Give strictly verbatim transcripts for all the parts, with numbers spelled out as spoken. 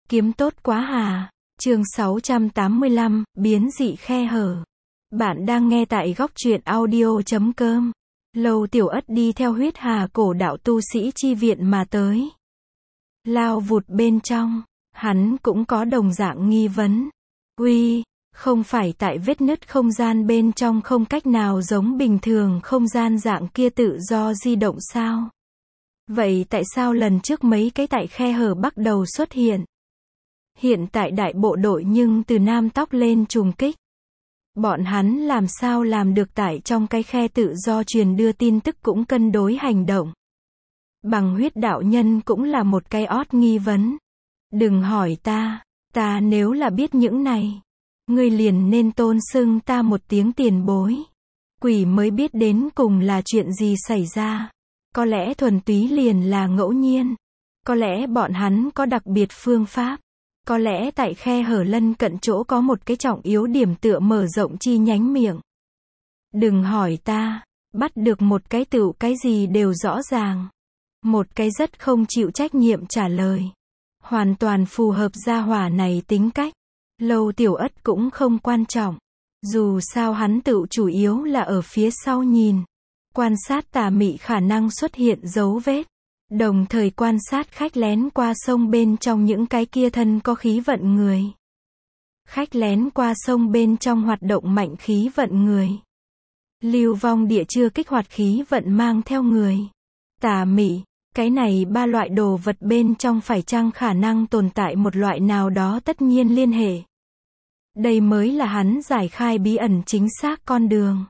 Kiếm tốt quá hà. Chương sáu trăm tám mươi lăm, biến dị khe hở. Bạn đang nghe tại góc truyện audio chấm com. Lâu Tiểu Ất đi theo huyết hà cổ đạo tu sĩ chi viện mà tới. Lao vụt bên trong, hắn cũng có đồng dạng nghi vấn. Uy, không phải tại vết nứt không gian bên trong không cách nào giống bình thường không gian dạng kia tự do di động sao? Vậy tại sao lần trước mấy cái tại khe hở bắt đầu xuất hiện? Hiện tại đại bộ đội nhưng từ Nam Tóc lên trùng kích. Bọn hắn làm sao làm được tại trong cái khe tự do truyền đưa tin tức cũng cân đối hành động. Bằng huyết đạo nhân cũng là một cái ót nghi vấn. Đừng hỏi ta, ta nếu là biết những này, ngươi liền nên tôn xưng ta một tiếng tiền bối. Quỷ mới biết đến cùng là chuyện gì xảy ra. Có lẽ thuần túy liền là ngẫu nhiên. Có lẽ bọn hắn có đặc biệt phương pháp. Có lẽ tại khe hở lân cận chỗ có một cái trọng yếu điểm tựa mở rộng chi nhánh miệng. Đừng hỏi ta, bắt được một cái tựu cái gì đều rõ ràng. Một cái rất không chịu trách nhiệm trả lời. Hoàn toàn phù hợp gia hỏa này tính cách. Lâu Tiểu Ất cũng không quan trọng. Dù sao hắn tựu chủ yếu là ở phía sau nhìn. Quan sát tà mị khả năng xuất hiện dấu vết. Đồng thời quan sát khách lén qua sông bên trong những cái kia thân có khí vận người. Khách lén qua sông bên trong hoạt động mạnh khí vận người. Lưu vong địa chưa kích hoạt khí vận mang theo người. Tà mị, cái này ba loại đồ vật bên trong phải chăng khả năng tồn tại một loại nào đó tất nhiên liên hệ. Đây mới là hắn giải khai bí ẩn chính xác con đường.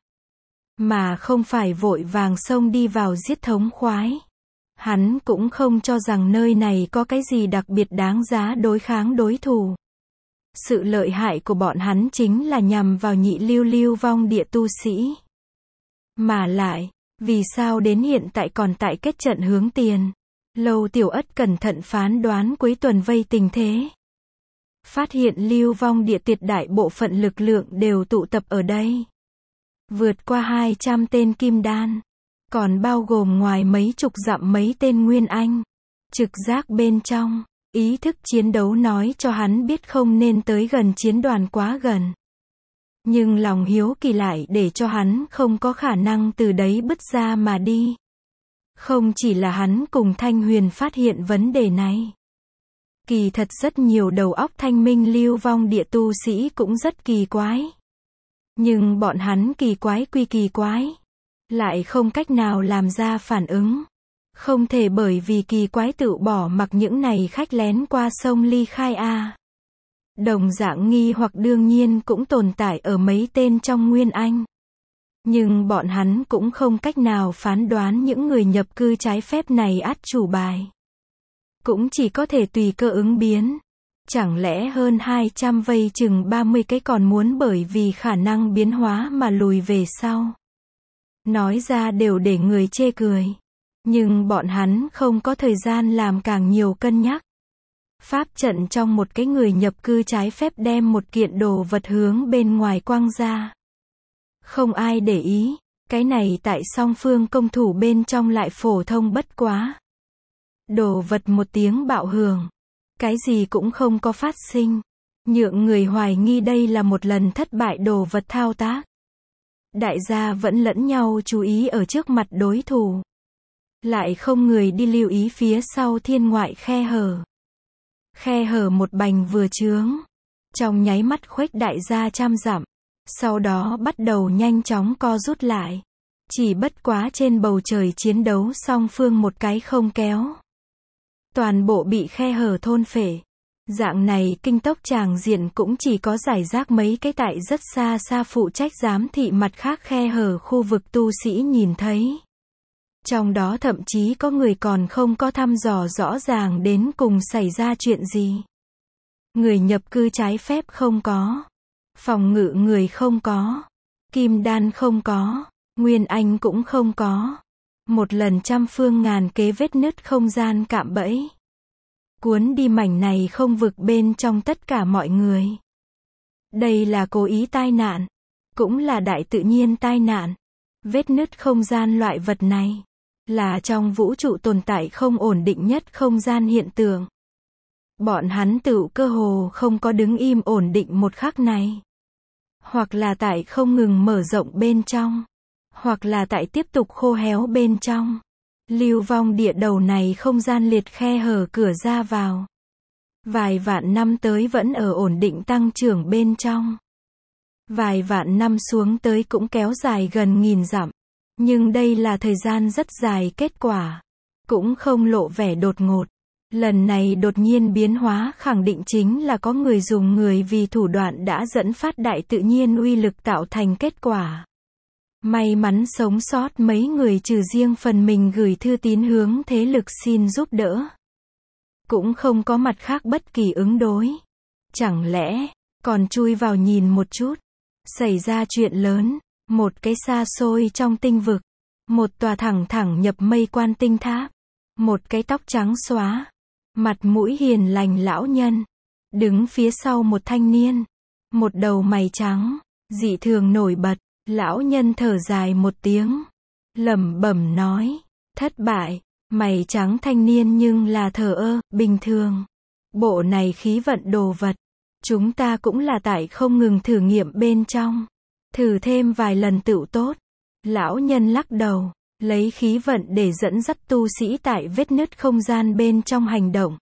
Mà không phải vội vàng xông đi vào giết thống khoái. Hắn cũng không cho rằng nơi này có cái gì đặc biệt đáng giá đối kháng đối thủ. Sự lợi hại của bọn hắn chính là nhằm vào nhị lưu lưu vong địa tu sĩ. Mà lại, vì sao đến hiện tại còn tại kết trận hướng tiền? Lâu Tiểu Ất cẩn thận phán đoán cuối tuần vây tình thế. Phát hiện lưu vong địa tuyệt đại bộ phận lực lượng đều tụ tập ở đây. Vượt qua hai trăm tên kim đan. Còn bao gồm ngoài mấy chục dặm mấy tên nguyên anh. Trực giác bên trong, ý thức chiến đấu nói cho hắn biết không nên tới gần chiến đoàn quá gần. Nhưng lòng hiếu kỳ lại để cho hắn không có khả năng từ đấy bứt ra mà đi. Không chỉ là hắn cùng Thanh Huyền phát hiện vấn đề này. Kỳ thật rất nhiều đầu óc thanh minh lưu vong địa tu sĩ cũng rất kỳ quái. Nhưng bọn hắn kỳ quái quy kỳ quái. Lại không cách nào làm ra phản ứng. Không thể bởi vì kỳ quái tự bỏ mặc những này khách lén qua sông ly khai a. Đồng dạng nghi hoặc đương nhiên cũng tồn tại ở mấy tên trong Nguyên Anh. Nhưng bọn hắn cũng không cách nào phán đoán những người nhập cư trái phép này át chủ bài. Cũng chỉ có thể tùy cơ ứng biến. Chẳng lẽ hơn hai trăm vây chừng ba mươi cái còn muốn bởi vì khả năng biến hóa mà lùi về sau. Nói ra đều để người chê cười. Nhưng bọn hắn không có thời gian làm càng nhiều cân nhắc. Pháp trận trong một cái người nhập cư trái phép đem một kiện đồ vật hướng bên ngoài quăng ra. Không ai để ý. Cái này tại song phương công thủ bên trong lại phổ thông bất quá. Đồ vật một tiếng bạo hưởng. Cái gì cũng không có phát sinh. Nhượng người hoài nghi đây là một lần thất bại đồ vật thao tác. Đại gia vẫn lẫn nhau chú ý ở trước mặt đối thủ. Lại không người đi lưu ý phía sau thiên ngoại khe hở. Khe hở một bành vừa chướng. Trong nháy mắt khuếch đại gia trăm dặm. Sau đó bắt đầu nhanh chóng co rút lại. Chỉ bất quá trên bầu trời chiến đấu song phương một cái không kéo. Toàn bộ bị khe hở thôn phệ. Dạng này kinh tốc tràng diện cũng chỉ có giải rác mấy cái tại rất xa xa phụ trách giám thị mặt khác khe hở khu vực tu sĩ nhìn thấy. Trong đó thậm chí có người còn không có thăm dò rõ ràng đến cùng xảy ra chuyện gì. Người nhập cư trái phép không có. Phòng ngự người không có. Kim đan không có. Nguyên anh cũng không có. Một lần trăm phương ngàn kế vết nứt không gian cạm bẫy. Cuốn đi mảnh này không vực bên trong tất cả mọi người. Đây là cố ý tai nạn. Cũng là đại tự nhiên tai nạn. Vết nứt không gian loại vật này. Là trong vũ trụ tồn tại không ổn định nhất không gian hiện tượng. Bọn hắn tự cơ hồ không có đứng im ổn định một khắc này. Hoặc là tại không ngừng mở rộng bên trong. Hoặc là tại tiếp tục khô héo bên trong. Lưu vong địa đầu này không gian liệt khe hở cửa ra vào. Vài vạn năm tới vẫn ở ổn định tăng trưởng bên trong. Vài vạn năm xuống tới cũng kéo dài gần nghìn dặm. Nhưng đây là thời gian rất dài, kết quả cũng không lộ vẻ đột ngột. Lần này đột nhiên biến hóa khẳng định chính là có người dùng người vì thủ đoạn đã dẫn phát đại tự nhiên uy lực tạo thành kết quả. May mắn sống sót mấy người trừ riêng phần mình gửi thư tín hướng thế lực xin giúp đỡ. Cũng không có mặt khác bất kỳ ứng đối. Chẳng lẽ còn chui vào nhìn một chút. Xảy ra chuyện lớn. Một cái xa xôi trong tinh vực. Một tòa thẳng thẳng nhập mây quan tinh tháp. Một cái tóc trắng xóa. Mặt mũi hiền lành lão nhân. Đứng phía sau một thanh niên. Một đầu mày trắng. Dị thường nổi bật. Lão nhân thở dài một tiếng. Lẩm bẩm nói. Thất bại. Mày trắng thanh niên nhưng là thờ ơ, bình thường. Bộ này khí vận đồ vật. Chúng ta cũng là tại không ngừng thử nghiệm bên trong. Thử thêm vài lần tựu tốt. Lão nhân lắc đầu. Lấy khí vận để dẫn dắt tu sĩ tại vết nứt không gian bên trong hành động.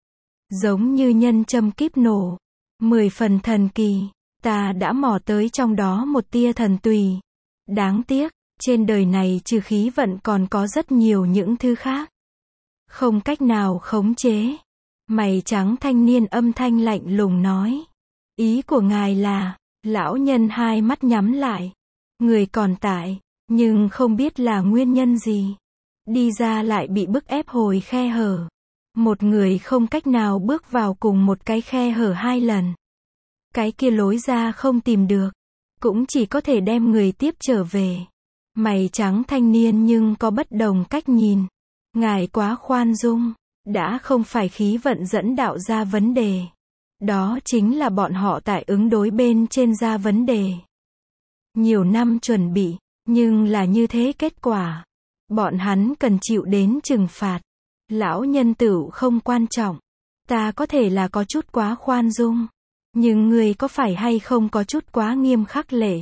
Giống như nhân châm kíp nổ. Mười phần thần kỳ. Ta đã mò tới trong đó một tia thần tùy. Đáng tiếc, trên đời này trừ khí vận còn có rất nhiều những thứ khác. Không cách nào khống chế. Mày trắng thanh niên âm thanh lạnh lùng nói. Ý của ngài là, lão nhân hai mắt nhắm lại. Người còn tại, nhưng không biết là nguyên nhân gì. Đi ra lại bị bức ép hồi khe hở. Một người không cách nào bước vào cùng một cái khe hở hai lần. Cái kia lối ra không tìm được. Cũng chỉ có thể đem người tiếp trở về. Mày trắng thanh niên nhưng có bất đồng cách nhìn. Ngài quá khoan dung. Đã không phải khí vận dẫn đạo ra vấn đề. Đó chính là bọn họ tại ứng đối bên trên ra vấn đề. Nhiều năm chuẩn bị. Nhưng là như thế kết quả. Bọn hắn cần chịu đến trừng phạt. Lão nhân tử không quan trọng. Ta có thể là có chút quá khoan dung. Nhưng người có phải hay không có chút quá nghiêm khắc lệ.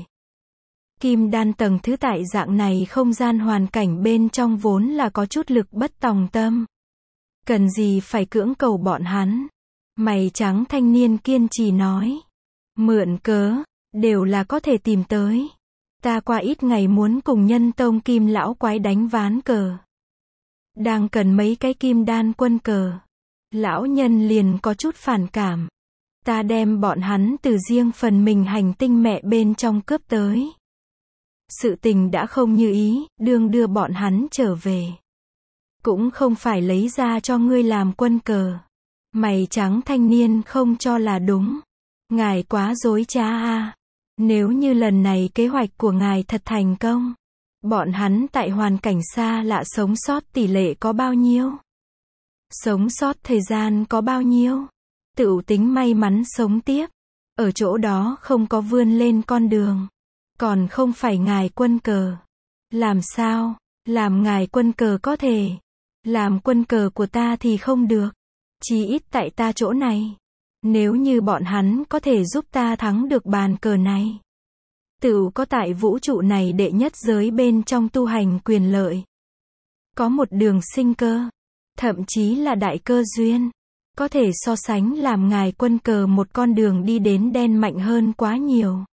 Kim đan tầng thứ tại dạng này không gian hoàn cảnh bên trong vốn là có chút lực bất tòng tâm. Cần gì phải cưỡng cầu bọn hắn. Mày trắng thanh niên kiên trì nói. Mượn cớ, đều là có thể tìm tới. Ta qua ít ngày muốn cùng nhân tông kim lão quái đánh ván cờ. Đang cần mấy cái kim đan quân cờ. Lão nhân liền có chút phản cảm. Ta đem bọn hắn từ riêng phần mình hành tinh mẹ bên trong cướp tới. Sự tình đã không như ý, đương đưa bọn hắn trở về. Cũng không phải lấy ra cho ngươi làm quân cờ. Mày trắng thanh niên không cho là đúng. Ngài quá dối trá a. Nếu như lần này kế hoạch của ngài thật thành công. Bọn hắn tại hoàn cảnh xa lạ sống sót tỷ lệ có bao nhiêu? Sống sót thời gian có bao nhiêu? Tựu tính may mắn sống tiếp. Ở chỗ đó không có vươn lên con đường. Còn không phải ngài quân cờ. Làm sao? Làm ngài quân cờ có thể. Làm quân cờ của ta thì không được. Chí ít tại ta chỗ này. Nếu như bọn hắn có thể giúp ta thắng được bàn cờ này. Tựu có tại vũ trụ này đệ nhất giới bên trong tu hành quyền lợi. Có một đường sinh cơ. Thậm chí là đại cơ duyên. Có thể so sánh làm ngài quân cờ một con đường đi đến đen mạnh hơn quá nhiều.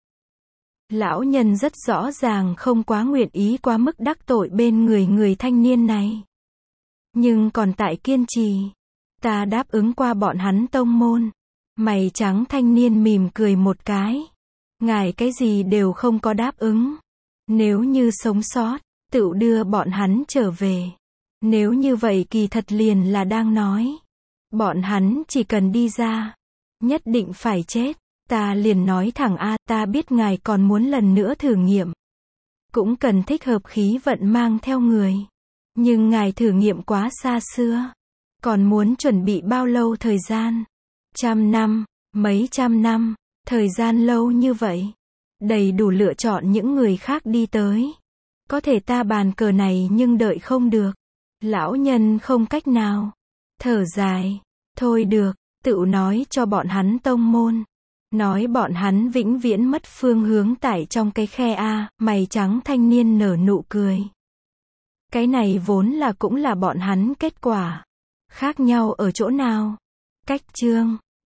Lão nhân rất rõ ràng không quá nguyện ý quá mức đắc tội bên người người thanh niên này. Nhưng còn tại kiên trì. Ta đáp ứng qua bọn hắn tông môn. Mày trắng thanh niên mỉm cười một cái. Ngài cái gì đều không có đáp ứng. Nếu như sống sót, tự đưa bọn hắn trở về. Nếu như vậy kỳ thật liền là đang nói. Bọn hắn chỉ cần đi ra. Nhất định phải chết. Ta liền nói thẳng a, ta biết ngài còn muốn lần nữa thử nghiệm. Cũng cần thích hợp khí vận mang theo người. Nhưng ngài thử nghiệm quá xa xưa. Còn muốn chuẩn bị bao lâu thời gian? Trăm năm, mấy trăm năm, thời gian lâu như vậy. Đầy đủ lựa chọn những người khác đi tới. Có thể ta bàn cờ này nhưng đợi không được. Lão nhân không cách nào. Thở dài. Thôi được, tựu nói cho bọn hắn tông môn. Nói bọn hắn vĩnh viễn mất phương hướng tại trong cái khe A, mày trắng thanh niên nở nụ cười. Cái này vốn là cũng là bọn hắn kết quả. Khác nhau ở chỗ nào? Cách chương.